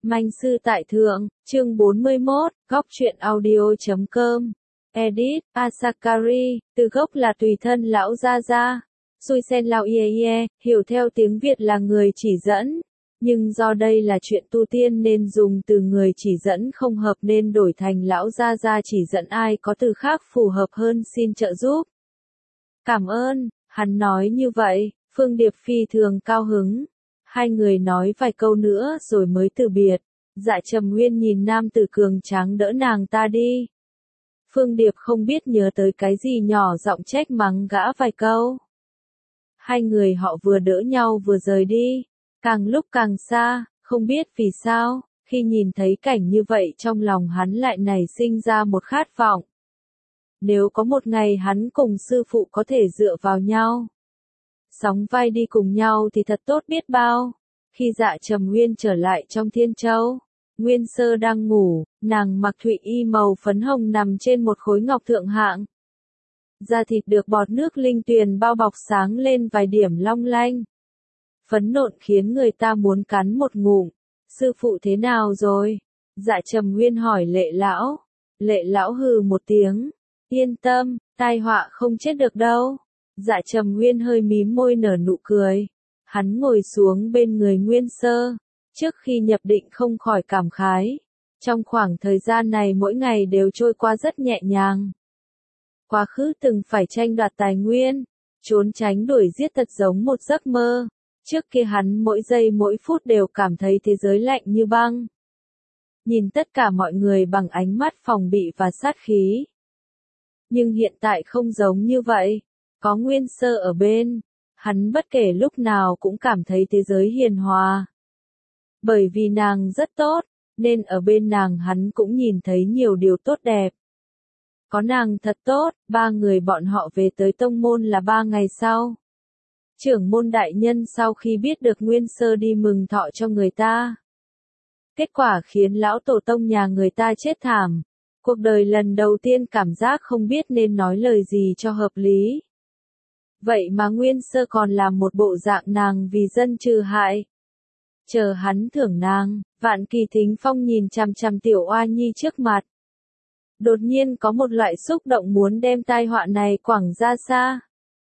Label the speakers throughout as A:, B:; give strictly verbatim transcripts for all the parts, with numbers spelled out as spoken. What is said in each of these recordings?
A: Manh sư tại thượng, chương bốn mươi mốt, góc truyện audio.com. Edit, Asakari, từ gốc là tùy thân lão gia gia. Xui sen lão ie ie, hiểu theo tiếng Việt là người chỉ dẫn. Nhưng do đây là chuyện tu tiên nên dùng từ người chỉ dẫn không hợp nên đổi thành lão gia gia chỉ dẫn, ai có từ khác phù hợp hơn xin trợ giúp. Cảm ơn, hắn nói như vậy, Phương Điệp phi thường cao hứng. Hai người nói vài câu nữa rồi mới từ biệt. Dạ Trầm Nguyên nhìn nam tử cường tráng đỡ nàng ta đi. Phương Điệp không biết nhớ tới cái gì nhỏ giọng trách mắng gã vài câu. Hai người họ vừa đỡ nhau vừa rời đi. Càng lúc càng xa, không biết vì sao, khi nhìn thấy cảnh như vậy trong lòng hắn lại nảy sinh ra một khát vọng. Nếu có một ngày hắn cùng sư phụ có thể dựa vào nhau, sóng vai đi cùng nhau thì thật tốt biết bao. Khi Dạ Trầm Nguyên trở lại trong Thiên Châu, Nguyên Sơ đang ngủ, nàng mặc thụy y màu phấn hồng nằm trên một khối ngọc thượng hạng. Da thịt được bọt nước linh tuyền bao bọc sáng lên vài điểm long lanh. Phấn nộn khiến người ta muốn cắn một ngụm. Sư phụ thế nào rồi? Dạ Trầm Nguyên hỏi Lệ lão. Lệ lão hừ một tiếng. Yên tâm, tai họa không chết được đâu. Dạ Trầm Nguyên hơi mím môi nở nụ cười. Hắn ngồi xuống bên người Nguyên Sơ. Trước khi nhập định không khỏi cảm khái. Trong khoảng thời gian này mỗi ngày đều trôi qua rất nhẹ nhàng. Quá khứ từng phải tranh đoạt tài nguyên, trốn tránh đuổi giết thật giống một giấc mơ. Trước kia hắn mỗi giây mỗi phút đều cảm thấy thế giới lạnh như băng. Nhìn tất cả mọi người bằng ánh mắt phòng bị và sát khí. Nhưng hiện tại không giống như vậy. Có Nguyên Sơ ở bên, hắn bất kể lúc nào cũng cảm thấy thế giới hiền hòa. Bởi vì nàng rất tốt, nên ở bên nàng hắn cũng nhìn thấy nhiều điều tốt đẹp. Có nàng thật tốt, ba người bọn họ về tới tông môn là ba ngày sau. Trưởng môn đại nhân sau khi biết được Nguyên Sơ đi mừng thọ cho người ta. Kết quả khiến lão tổ tông nhà người ta chết thảm. Cuộc đời lần đầu tiên cảm giác không biết nên nói lời gì cho hợp lý. Vậy mà Nguyên Sơ còn làm một bộ dạng nàng vì dân trừ hại. Chờ hắn thưởng nàng, Vạn Kỳ Thính Phong nhìn chằm chằm tiểu oa nhi trước mặt. Đột nhiên có một loại xúc động muốn đem tai họa này quẳng ra xa.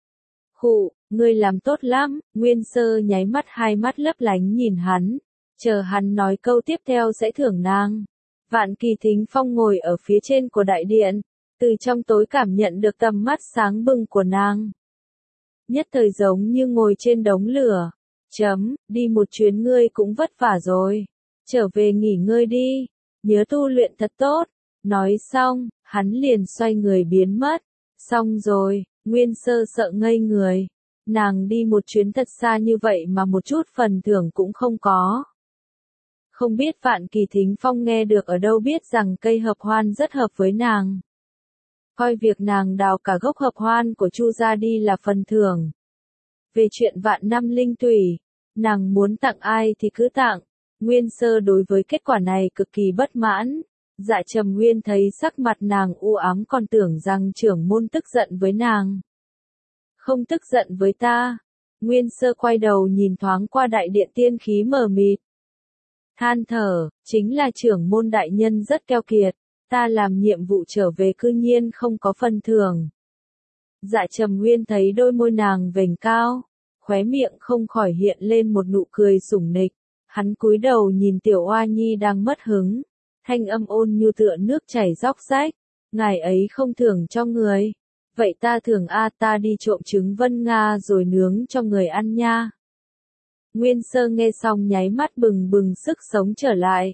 A: Khụ, ngươi làm tốt lắm, Nguyên Sơ nháy mắt hai mắt lấp lánh nhìn hắn. Chờ hắn nói câu tiếp theo sẽ thưởng nàng. Vạn Kỳ Thính Phong ngồi ở phía trên của đại điện, từ trong tối cảm nhận được tầm mắt sáng bừng của nàng. Nhất thời giống như ngồi trên đống lửa. Chấm, đi một chuyến ngươi cũng vất vả rồi. Trở về nghỉ ngơi đi. Nhớ tu luyện thật tốt. Nói xong, hắn liền xoay người biến mất. Xong rồi, Nguyên Sơ sợ ngây người. Nàng đi một chuyến thật xa như vậy mà một chút phần thưởng cũng không có. Không biết Vạn Kỳ Thính Phong nghe được ở đâu biết rằng cây hợp hoan rất hợp với nàng. Coi việc nàng đào cả gốc hợp hoan của Chu gia đi là phần thưởng. Về chuyện vạn năm linh tủy, nàng muốn tặng ai thì cứ tặng. Nguyên Sơ đối với kết quả này cực kỳ bất mãn. Dạ Trầm Nguyên thấy sắc mặt nàng u ám còn tưởng rằng trưởng môn tức giận với nàng. Không tức giận với ta. Nguyên Sơ quay đầu nhìn thoáng qua đại điện tiên khí mờ mịt. Than thở, chính là trưởng môn đại nhân rất keo kiệt. Ta làm nhiệm vụ trở về cư nhiên không có phần thưởng. Dạ Trầm Nguyên thấy đôi môi nàng vểnh cao, khóe miệng không khỏi hiện lên một nụ cười sủng nịch. Hắn cúi đầu nhìn tiểu oa nhi đang mất hứng, thanh âm ôn nhu tựa nước chảy róc rách. Ngài ấy không thưởng cho người. Vậy ta thưởng a, ta đi trộm trứng Vân Nga rồi nướng cho người ăn nha. Nguyên Sơ nghe xong nháy mắt bừng bừng sức sống trở lại.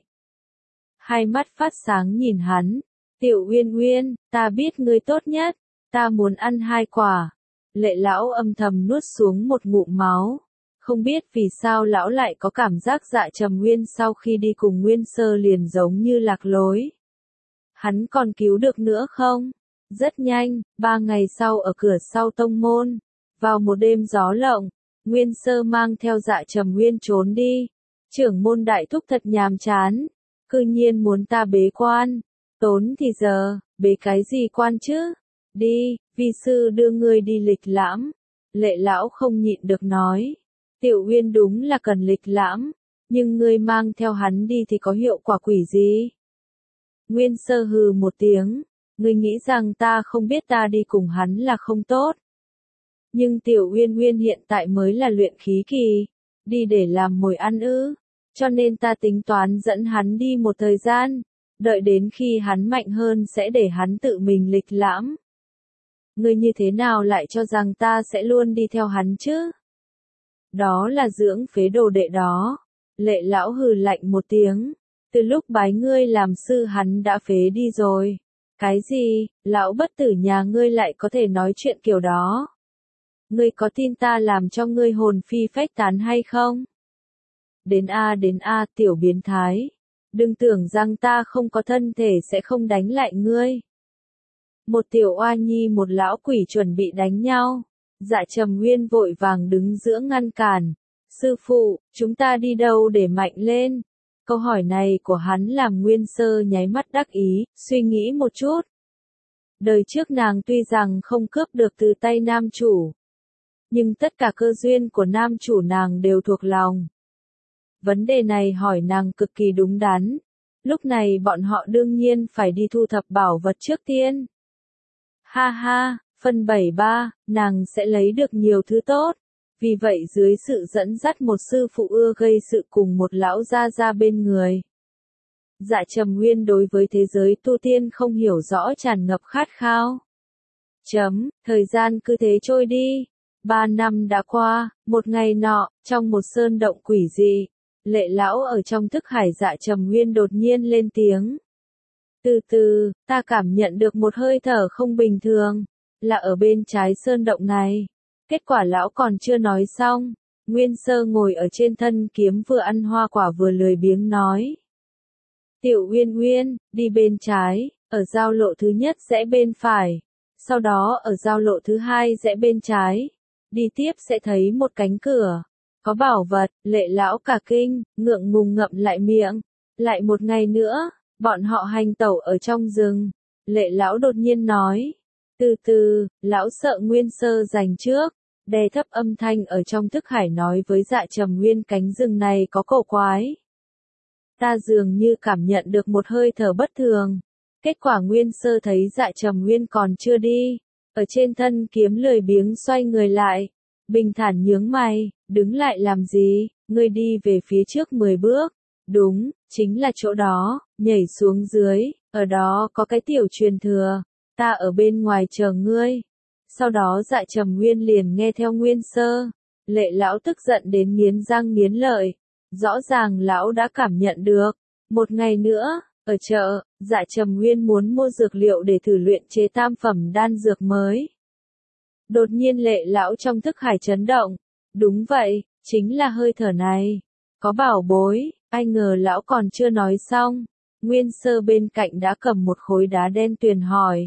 A: Hai mắt phát sáng nhìn hắn. Tiểu Uyên Uyên, ta biết ngươi tốt nhất. Ta muốn ăn hai quả. Lệ lão âm thầm nuốt xuống một ngụm máu. Không biết vì sao lão lại có cảm giác Dạ Trầm Nguyên sau khi đi cùng Nguyên Sơ liền giống như lạc lối. Hắn còn cứu được nữa không? Rất nhanh, ba ngày sau ở cửa sau tông môn. Vào một đêm gió lộng, Nguyên Sơ mang theo Dạ Trầm Nguyên trốn đi. Trưởng môn đại thúc thật nhàm chán. Cư nhiên muốn ta bế quan. Tốn thì giờ, bế cái gì quan chứ? Đi, vi sư đưa ngươi đi lịch lãm. Lệ lão không nhịn được nói. Tiểu Uyên đúng là cần lịch lãm. Nhưng ngươi mang theo hắn đi thì có hiệu quả quỷ gì? Nguyên Sơ hừ một tiếng, ngươi nghĩ rằng ta không biết ta đi cùng hắn là không tốt. Nhưng Tiểu Uyên Uyên hiện tại mới là luyện khí kỳ, đi để làm mồi ăn ư, cho nên ta tính toán dẫn hắn đi một thời gian, đợi đến khi hắn mạnh hơn sẽ để hắn tự mình lịch lãm. Ngươi như thế nào lại cho rằng ta sẽ luôn đi theo hắn chứ? Đó là dưỡng phế đồ đệ đó. Lệ lão hừ lạnh một tiếng, từ lúc bái ngươi làm sư hắn đã phế đi rồi. Cái gì, lão bất tử nhà ngươi lại có thể nói chuyện kiểu đó? Ngươi có tin ta làm cho ngươi hồn phi phách tán hay không? Đến a đến a tiểu biến thái, đừng tưởng rằng ta không có thân thể sẽ không đánh lại ngươi. Một tiểu oa nhi một lão quỷ chuẩn bị đánh nhau, Dạ Trầm Nguyên vội vàng đứng giữa ngăn cản. Sư phụ, chúng ta đi đâu để mạnh lên? Câu hỏi này của hắn làm Nguyên Sơ nháy mắt đắc ý, suy nghĩ một chút. Đời trước nàng tuy rằng không cướp được từ tay nam chủ, nhưng tất cả cơ duyên của nam chủ nàng đều thuộc lòng. Vấn đề này hỏi nàng cực kỳ đúng đắn. Lúc này bọn họ đương nhiên phải đi thu thập bảo vật trước tiên. Ha ha, phần bảy mươi ba, nàng sẽ lấy được nhiều thứ tốt. Vì vậy dưới sự dẫn dắt một sư phụ ưa gây sự cùng một lão gia gia bên người. Dạ Trầm Nguyên đối với thế giới tu tiên không hiểu rõ tràn ngập khát khao. Chấm, thời gian cứ thế trôi đi. Ba năm đã qua, một ngày nọ, trong một sơn động quỷ dị, Lệ lão ở trong thức hải Dạ Trầm Nguyên đột nhiên lên tiếng. Từ từ, ta cảm nhận được một hơi thở không bình thường, là ở bên trái sơn động này. Kết quả lão còn chưa nói xong, Nguyên Sơ ngồi ở trên thân kiếm vừa ăn hoa quả vừa lười biếng nói. Tiểu Uyên Uyên, đi bên trái, ở giao lộ thứ nhất rẽ bên phải, sau đó ở giao lộ thứ hai rẽ bên trái, đi tiếp sẽ thấy một cánh cửa, có bảo vật. Lệ lão cả kinh, ngượng ngùng ngậm lại miệng. Lại một ngày nữa, bọn họ hành tẩu ở trong rừng, Lệ lão đột nhiên nói. Từ từ, lão sợ Nguyên Sơ giành trước, đè thấp âm thanh ở trong thức hải nói với Dạ Trầm Nguyên cánh rừng này có cổ quái. Ta dường như cảm nhận được một hơi thở bất thường. Kết quả Nguyên Sơ thấy Dạ Trầm Nguyên còn chưa đi, ở trên thân kiếm lười biếng xoay người lại, bình thản nhướng mày, đứng lại làm gì, ngươi đi về phía trước mười bước. Đúng, chính là chỗ đó, nhảy xuống dưới, ở đó có cái tiểu truyền thừa. Ta ở bên ngoài chờ ngươi. Sau đó Dạ Trầm Nguyên liền nghe theo Nguyên Sơ. Lệ lão tức giận đến nghiến răng nghiến lợi. Rõ ràng lão đã cảm nhận được. Một ngày nữa, ở chợ, Dạ Trầm Nguyên muốn mua dược liệu để thử luyện chế tam phẩm đan dược mới. Đột nhiên Lệ lão trong thức hải chấn động. Đúng vậy, chính là hơi thở này. Có bảo bối, ai ngờ lão còn chưa nói xong. Nguyên Sơ bên cạnh đã cầm một khối đá đen tuyền hỏi.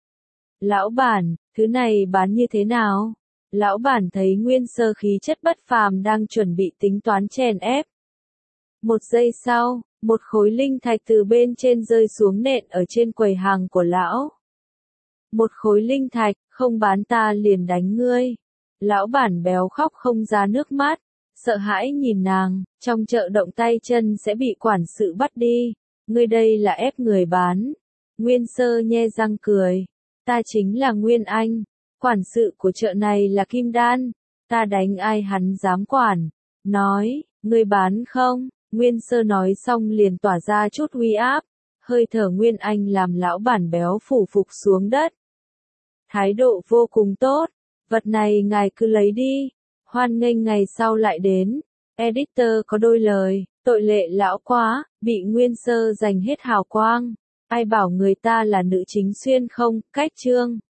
A: Lão bản, thứ này bán như thế nào? Lão bản thấy Nguyên Sơ khí chất bất phàm đang chuẩn bị tính toán chèn ép. Một giây sau, một khối linh thạch từ bên trên rơi xuống nện ở trên quầy hàng của lão. Một khối linh thạch, không bán ta liền đánh ngươi. Lão bản béo khóc không ra nước mắt, sợ hãi nhìn nàng, trong chợ động tay chân sẽ bị quản sự bắt đi. Ngươi đây là ép người bán. Nguyên Sơ nhe răng cười. Ta chính là Nguyên Anh, quản sự của chợ này là Kim Đan, ta đánh ai hắn dám quản. Nói, ngươi bán không? Nguyên Sơ nói xong liền tỏa ra chút uy áp, hơi thở Nguyên Anh làm lão bản béo phủ phục xuống đất. Thái độ vô cùng tốt, vật này ngài cứ lấy đi, hoan nghênh ngày sau lại đến. Editor có đôi lời, tội lệ lão quá, bị Nguyên Sơ giành hết hào quang. Ai bảo người ta là nữ chính xuyên không, cách chương.